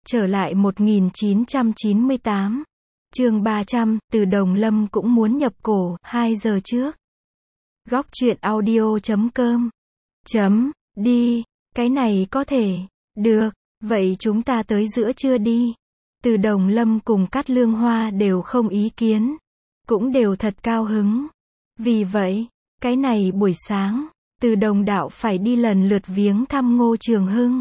Trở lại 1998. Chương 300, Từ Đồng Lâm cũng muốn nhập cổ, 2 giờ trước. Góc truyện audio.com. Đi, cái này có thể. Được, vậy chúng ta tới giữa trưa đi. Từ Đồng Lâm cùng Cát Lương Hoa đều không ý kiến. Cũng đều thật cao hứng. Vì vậy, cái này buổi sáng, Từ Đồng đạo phải đi lần lượt viếng thăm Ngô Trường Hưng,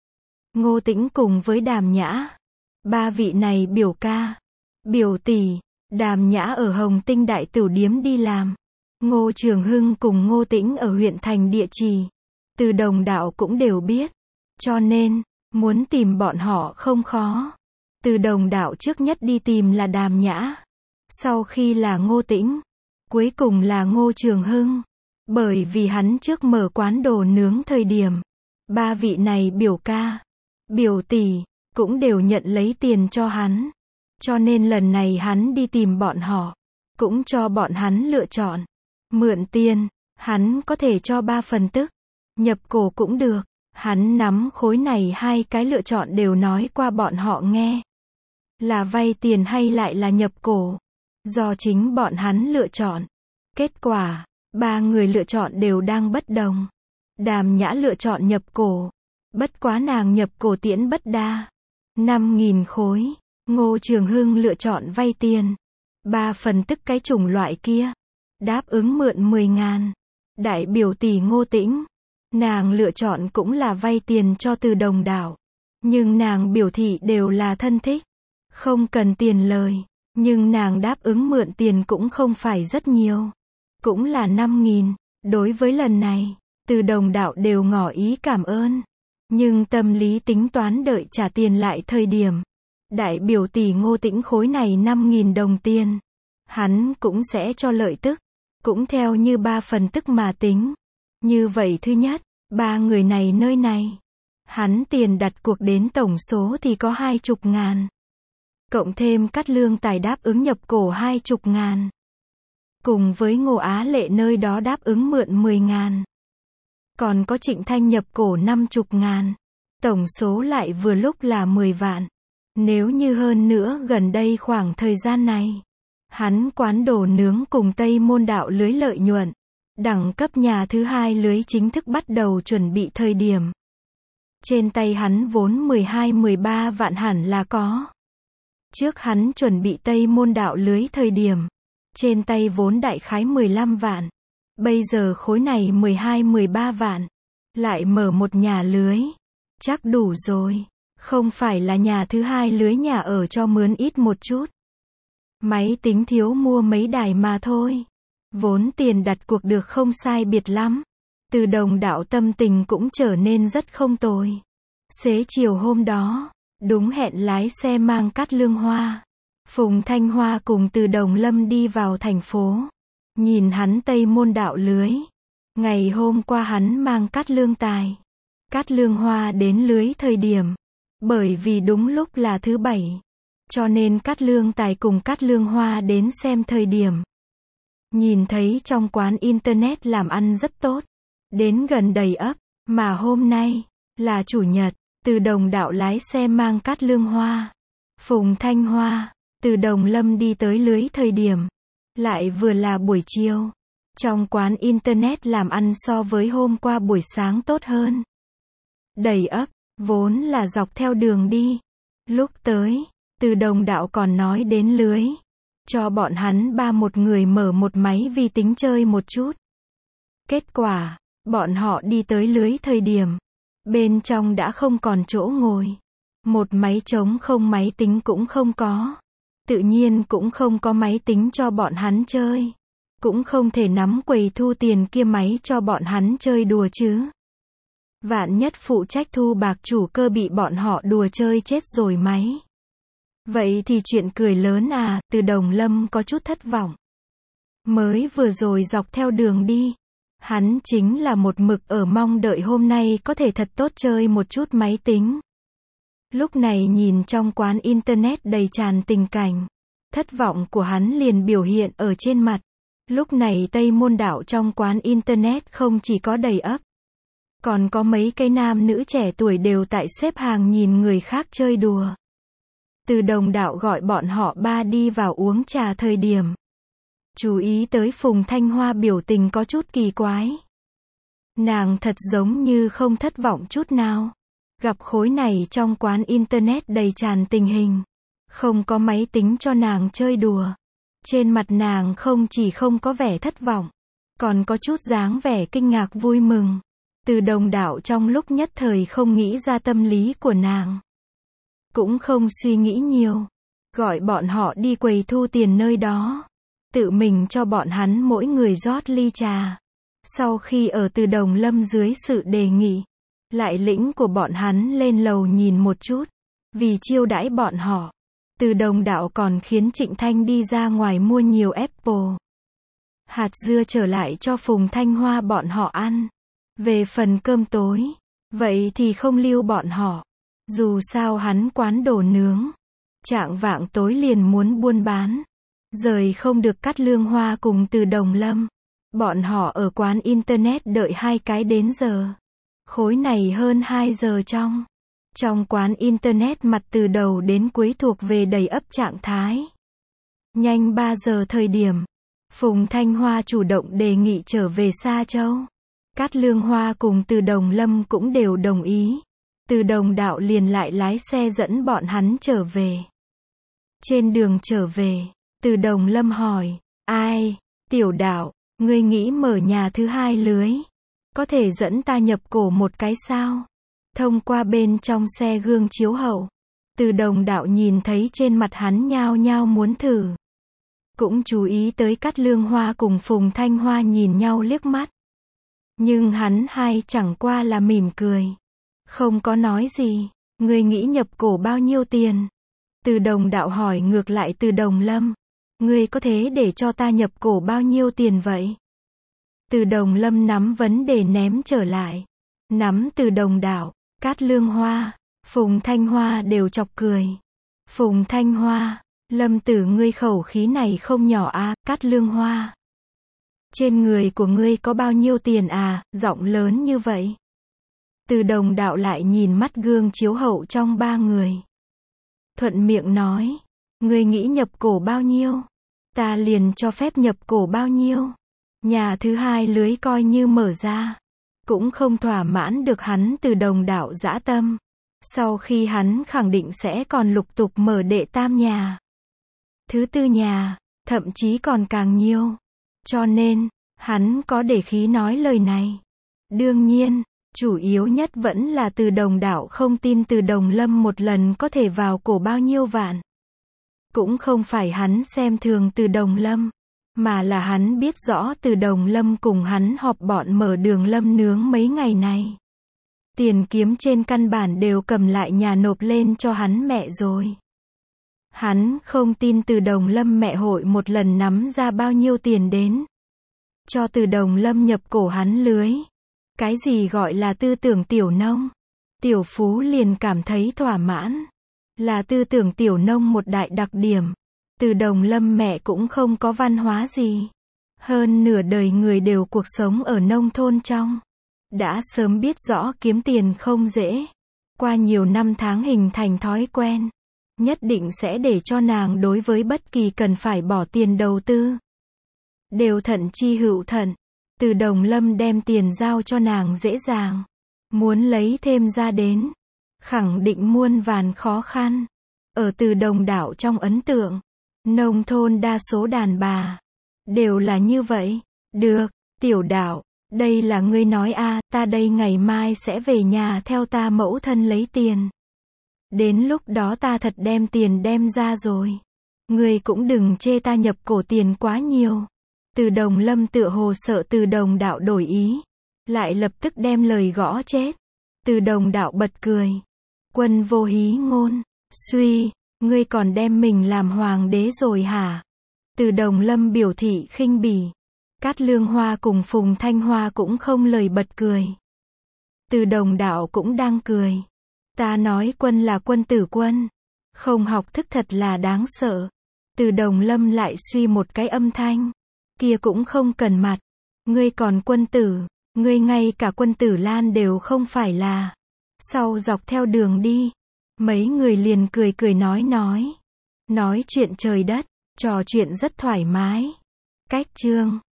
Ngô Tĩnh cùng với Đàm Nhã. Ba vị này biểu ca, biểu tỷ. Đàm Nhã ở Hồng Tinh Đại Tửu Điếm đi làm. Ngô Trường Hưng cùng Ngô Tĩnh ở huyện thành địa chỉ. Từ Đồng đạo cũng đều biết. Cho nên, muốn tìm bọn họ không khó. Từ Đồng đạo trước nhất đi tìm là Đàm Nhã. Sau khi là Ngô Tĩnh. Cuối cùng là Ngô Trường Hưng. Bởi vì hắn trước mở quán đồ nướng thời điểm. Ba vị này biểu ca, biểu tỷ, cũng đều nhận lấy tiền cho hắn. Cho nên lần này hắn đi tìm bọn họ. Cũng cho bọn hắn lựa chọn. Mượn tiền, hắn có thể cho 3 phần tức. Nhập cổ cũng được. Hắn nắm khối này 2 cái lựa chọn đều nói qua bọn họ nghe. Là vay tiền hay lại là nhập cổ. Do chính bọn hắn lựa chọn. Kết quả, 3 người lựa chọn đều đang bất đồng. Đàm Nhã lựa chọn nhập cổ. Bất quá nàng nhập cổ tiễn bất đa. 5.000 khối. Ngô Trường Hưng lựa chọn vay tiền. 3 phần tức cái chủng loại kia. Đáp ứng mượn 10.000. Đại biểu tỷ Ngô Tĩnh. Nàng lựa chọn cũng là vay tiền cho Từ Đồng đạo. Nhưng nàng biểu thị đều là thân thích. Không cần tiền lời. Nhưng nàng đáp ứng mượn tiền cũng không phải rất nhiều. Cũng là 5.000. Đối với lần này, Từ Đồng đạo đều ngỏ ý cảm ơn. Nhưng tâm lý tính toán đợi trả tiền lại thời điểm. Đại biểu tỷ Ngô Tĩnh khối này 5.000 đồng tiền. Hắn cũng sẽ cho lợi tức. Cũng theo như 3 phần tức mà tính. Như vậy thứ nhất, 3 người này nơi này. Hắn tiền đặt cuộc đến tổng số thì có 20.000. Cộng thêm Cát Lương Tài đáp ứng nhập cổ 20.000. Cùng với Ngô Á Lệ nơi đó đáp ứng mượn 10.000. Còn có Trịnh Thanh nhập cổ 50.000. Tổng số lại vừa lúc là 10 vạn. Nếu như hơn nữa gần đây khoảng thời gian này, hắn quán đồ nướng cùng Tây Môn Đạo lưới lợi nhuận. Đẳng cấp nhà thứ 2 lưới chính thức bắt đầu chuẩn bị thời điểm. Trên tay hắn vốn 12-13 vạn hẳn là có. Trước hắn chuẩn bị Tây Môn Đạo lưới thời điểm. Trên tay vốn đại khái 15 vạn. Bây giờ khối này 12-13 vạn. Lại mở một nhà lưới. Chắc đủ rồi. Không phải là nhà thứ 2 lưới nhà ở cho mướn ít một chút. Máy tính thiếu mua mấy đài mà thôi. Vốn tiền đặt cuộc được không sai biệt lắm. Từ Đồng đạo tâm tình cũng trở nên rất không tồi. Xế chiều hôm đó, đúng hẹn lái xe mang Cát Lương Hoa, Phùng Thanh Hoa cùng Từ Đồng Lâm đi vào thành phố. Nhìn hắn Tây Môn Đạo lưới. Ngày hôm qua hắn mang Cát Lương Tài, Cát Lương Hoa đến lưới thời điểm. Bởi vì đúng lúc là thứ 7. Cho nên Cát Lương Tài cùng Cát Lương Hoa đến xem thời điểm. Nhìn thấy trong quán internet làm ăn rất tốt. Đến gần đầy ắp. Mà hôm nay, là chủ nhật. Từ Đồng đạo lái xe mang Cát Lương Hoa, Phùng Thanh Hoa, Từ Đồng Lâm đi tới lưới thời điểm. Lại vừa là buổi chiều. Trong quán internet làm ăn so với hôm qua buổi sáng tốt hơn. Đầy ắp, vốn là dọc theo đường đi. Lúc tới, Từ Đồng đạo còn nói đến lưới. Cho bọn hắn một người mở một máy vi tính chơi một chút. Kết quả, bọn họ đi tới lưới thời điểm. Bên trong đã không còn chỗ ngồi. Một máy trống không, máy tính cũng không có. Tự nhiên cũng không có máy tính cho bọn hắn chơi. Cũng không thể nắm quầy thu tiền kia máy cho bọn hắn chơi đùa chứ. Vạn nhất phụ trách thu bạc chủ cơ bị bọn họ đùa chơi chết rồi máy. Vậy thì chuyện cười lớn à. Từ Đồng Lâm có chút thất vọng. Mới vừa rồi dọc theo đường đi. Hắn chính là một mực ở mong đợi hôm nay có thể thật tốt chơi một chút máy tính. Lúc này nhìn trong quán internet đầy tràn tình cảnh. Thất vọng của hắn liền biểu hiện ở trên mặt. Lúc này Tây Môn Đạo trong quán internet không chỉ có đầy ắp. Còn có mấy cái nam nữ trẻ tuổi đều tại xếp hàng nhìn người khác chơi đùa. Từ Đồng Đạo gọi bọn họ ba đi vào uống trà thời điểm. Chú ý tới Phùng Thanh Hoa biểu tình có chút kỳ quái. Nàng thật giống như không thất vọng chút nào. Gặp khối này trong quán internet đầy tràn tình hình. Không có máy tính cho nàng chơi đùa. Trên mặt nàng không chỉ không có vẻ thất vọng, còn có chút dáng vẻ kinh ngạc vui mừng. Từ Đồng Đạo trong lúc nhất thời không nghĩ ra tâm lý của nàng. Cũng không suy nghĩ nhiều. Gọi bọn họ đi quầy thu tiền nơi đó. Tự mình cho bọn hắn mỗi người rót ly trà. Sau khi ở Từ Đồng Lâm dưới sự đề nghị, lại lĩnh của bọn hắn lên lầu nhìn một chút. Vì chiêu đãi bọn họ, Từ Đồng Đạo còn khiến Trịnh Thanh đi ra ngoài mua nhiều apple, hạt dưa trở lại cho Phùng Thanh Hoa bọn họ ăn. Về phần cơm tối, vậy thì không lưu bọn họ. Dù sao hắn quán đồ nướng, chạng vạng tối liền muốn buôn bán. Rời không được Cát Lương Hoa cùng Từ Đồng Lâm. Bọn họ ở quán internet đợi 2 cái đến giờ. Khối này hơn 2 giờ trong quán internet mặt từ đầu đến cuối thuộc về đầy ắp trạng thái. Nhanh 3 giờ thời điểm, Phùng Thanh Hoa chủ động đề nghị trở về Sa Châu. Cát Lương Hoa cùng Từ Đồng Lâm cũng đều đồng ý. Từ Đồng Đạo liền lại lái xe dẫn bọn hắn trở về. Trên đường trở về, Từ Đồng Lâm hỏi, ai, Tiểu Đạo, ngươi nghĩ mở nhà thứ 2 lưới, có thể dẫn ta nhập cổ một cái sao? Thông qua bên trong xe gương chiếu hậu, Từ Đồng Đạo nhìn thấy trên mặt hắn nhao nhao muốn thử. Cũng chú ý tới Cát Lương Hoa cùng Phùng Thanh Hoa nhìn nhau liếc mắt. Nhưng hắn hai chẳng qua là mỉm cười. Không có nói gì. Ngươi nghĩ nhập cổ bao nhiêu tiền? Từ Đồng Đạo hỏi ngược lại Từ Đồng Lâm. Ngươi có thế để cho ta nhập cổ bao nhiêu tiền vậy? Từ Đồng Lâm nắm vấn đề ném trở lại. Nắm Từ Đồng Đạo, Cát Lương Hoa, Phùng Thanh Hoa đều chọc cười. Phùng Thanh Hoa, Lâm tử ngươi khẩu khí này không nhỏ à, Cát Lương Hoa. Trên người của ngươi có bao nhiêu tiền à, giọng lớn như vậy. Từ Đồng Đạo lại nhìn mắt gương chiếu hậu trong 3 người. Thuận miệng nói, ngươi nghĩ nhập cổ bao nhiêu? Ta liền cho phép nhập cổ bao nhiêu? Nhà thứ 2 lưới coi như mở ra. Cũng không thỏa mãn được hắn Từ Đồng Đạo dã tâm. Sau khi hắn khẳng định sẽ còn lục tục mở đệ 3 nhà. Thứ 4 nhà, thậm chí còn càng nhiều. Cho nên, hắn có để khí nói lời này. Đương nhiên, chủ yếu nhất vẫn là Từ Đồng Đạo không tin Từ Đồng Lâm một lần có thể vào cổ bao nhiêu vạn. Cũng không phải hắn xem thường Từ Đồng Lâm, mà là hắn biết rõ Từ Đồng Lâm cùng hắn họp bọn mở đường lâm nướng mấy ngày này. Tiền kiếm trên căn bản đều cầm lại nhà nộp lên cho hắn mẹ rồi. Hắn không tin Từ Đồng Lâm mẹ hội một lần nắm ra bao nhiêu tiền đến cho Từ Đồng Lâm nhập cổ hắn lưới. Cái gì gọi là tư tưởng tiểu nông? Tiểu phú liền cảm thấy thỏa mãn. Là tư tưởng tiểu nông một đại đặc điểm. Từ Đồng Lâm mẹ cũng không có văn hóa gì. Hơn nửa đời người đều cuộc sống ở nông thôn trong. Đã sớm biết rõ kiếm tiền không dễ. Qua nhiều năm tháng hình thành thói quen. Nhất định sẽ để cho nàng đối với bất kỳ cần phải bỏ tiền đầu tư. Đều thận chi hữu thận. Từ Đồng Lâm đem tiền giao cho nàng dễ dàng. Muốn lấy thêm ra đến, khẳng định muôn vàn khó khăn. Ở Từ Đồng Đạo trong ấn tượng, nông thôn đa số đàn bà đều là như vậy. Được, Tiểu Đạo, đây là ngươi nói à, ta đây ngày mai sẽ về nhà theo ta mẫu thân lấy tiền. Đến lúc đó ta thật đem tiền đem ra rồi. Ngươi cũng đừng chê ta nhập cổ tiền quá nhiều. Từ Đồng Lâm tựa hồ sợ Từ Đồng Đạo đổi ý, lại lập tức đem lời gõ chết. Từ Đồng Đạo bật cười. Quân vô hí ngôn, suy, ngươi còn đem mình làm hoàng đế rồi hả? Từ Đồng Lâm biểu thị khinh bỉ. Cát Lương Hoa cùng Phùng Thanh Hoa cũng không lời bật cười. Từ Đồng Đạo cũng đang cười. Ta nói quân là quân tử quân. Không học thức thật là đáng sợ. Từ Đồng Lâm lại suy một cái âm thanh. Kia cũng không cần mặt. Ngươi còn quân tử. Ngươi ngay cả Quân Tử Lan đều không phải là. Sau dọc theo đường đi, mấy người liền cười cười nói chuyện trời đất, trò chuyện rất thoải mái. Cách chương